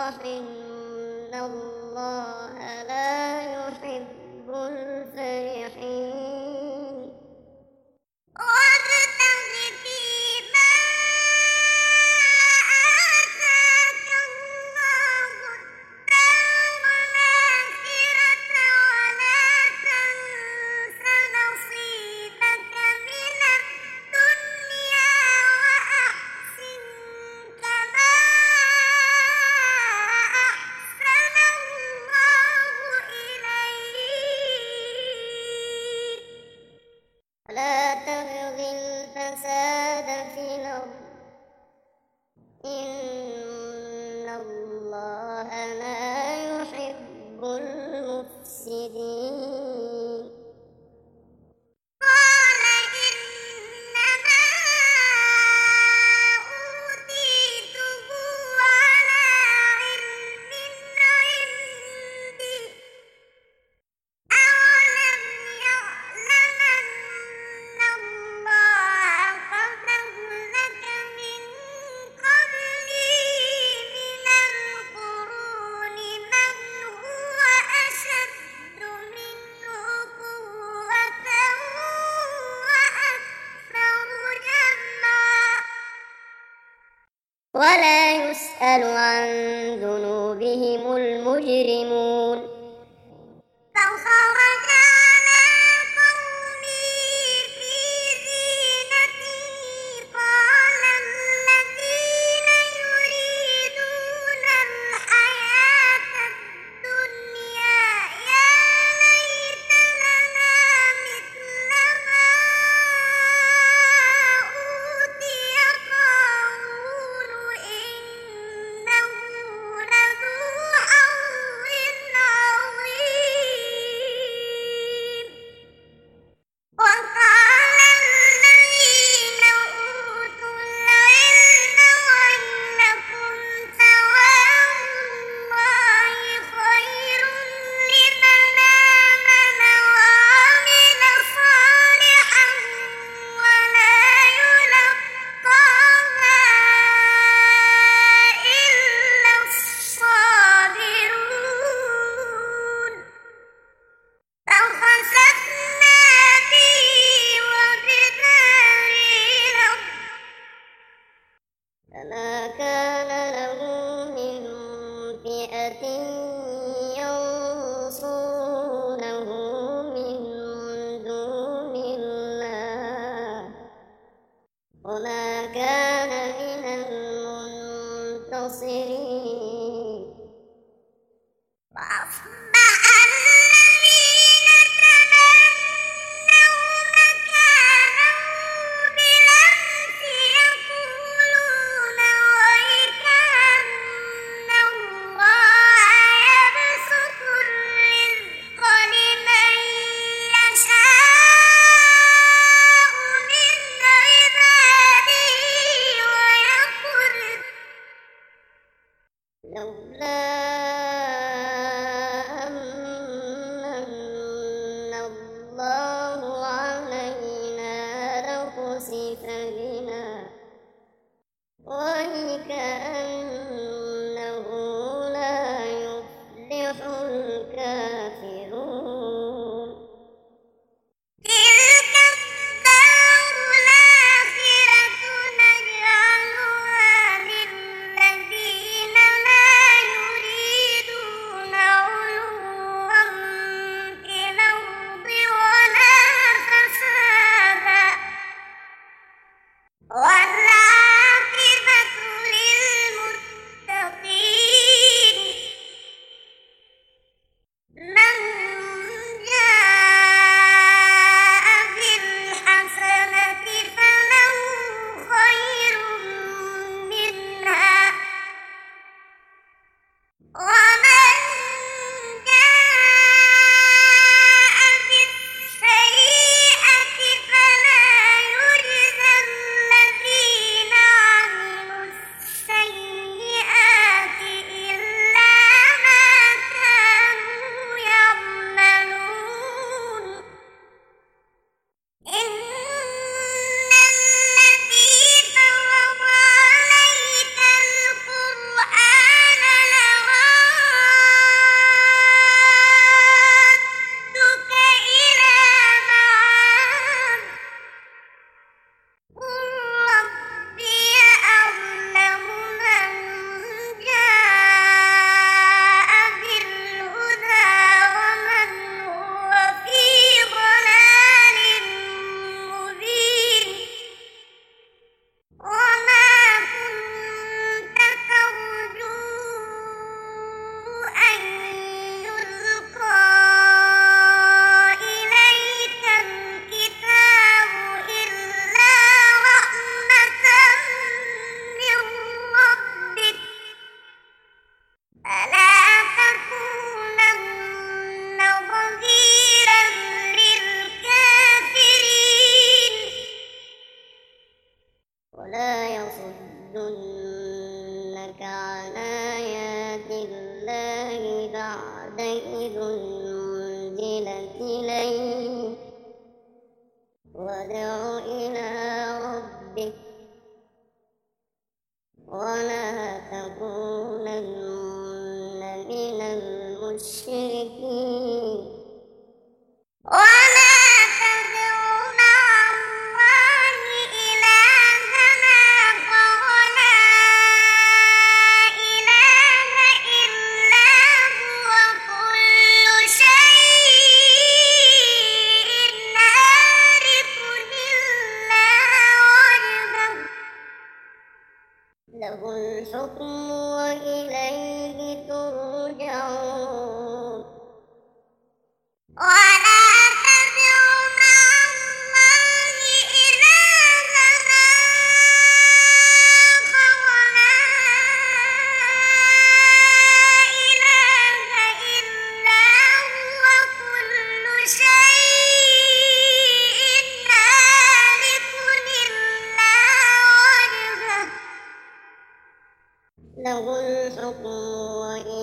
إن الله لا يحب الفرحين وابتغ فيما آتاك الله الدار الآخرة ولا تنس نصيبك من الدنيا وأحسن كما أحسن الله إليك ولا تبغ الفساد في الأرض إن الله لا يحب المفسدين قال إنما أوتيته على علم عندي أولم يعلم أن الله قد أهلك من قبله من القرون من هو أشد منه قوة وأكثر جمعا ولا يسأل عن ذنوبهم المجرمون فخرج على قومه في زينته قال الذين يريدون الحياة الدنيا يا ليت لنا مثل ما أوتي قارون إنه لذو حظ عظيم وقال الذين أوتوا العلم ويلكم ثواب الله خير لمن آمن وعمل صالحا ولا يلقاها إلا الصابرون فخسفنا به وبداره الأرض فما كان له من فئة ينصرونه من دون الله وما كان من المنتصرين وأصبح الذين تمنوا مكانه بالأمس يقولون ويك أن الله يبسط الرزق لمن يشاء من عباده ويقدر لولا أمن الله علينا لخسف بنا وكأنه لا يفلح الكافرون تلك الدار الآخرة نجعلها للذين لا يريدون علوا في الأرض ولا فسادا والعاقبة للمتقين من جاء بالحسنة فله خير منها ومن جاء بالسيئة فلا يجزى الذين ولا يصدنك عن آيات الله بعد إذ أنزلت إليك وادع إلى ربك ولا تكونن من المشركين ولا تدع مع الله إلها آخر لا إله إلا هو كل شيء هالك إلا وجهه له الحكم وإليه ترجعون ولا تدع مع الله إلها آخر لا إله إلا هو كل شيء هالك إلا وجهه له الحكم وإليه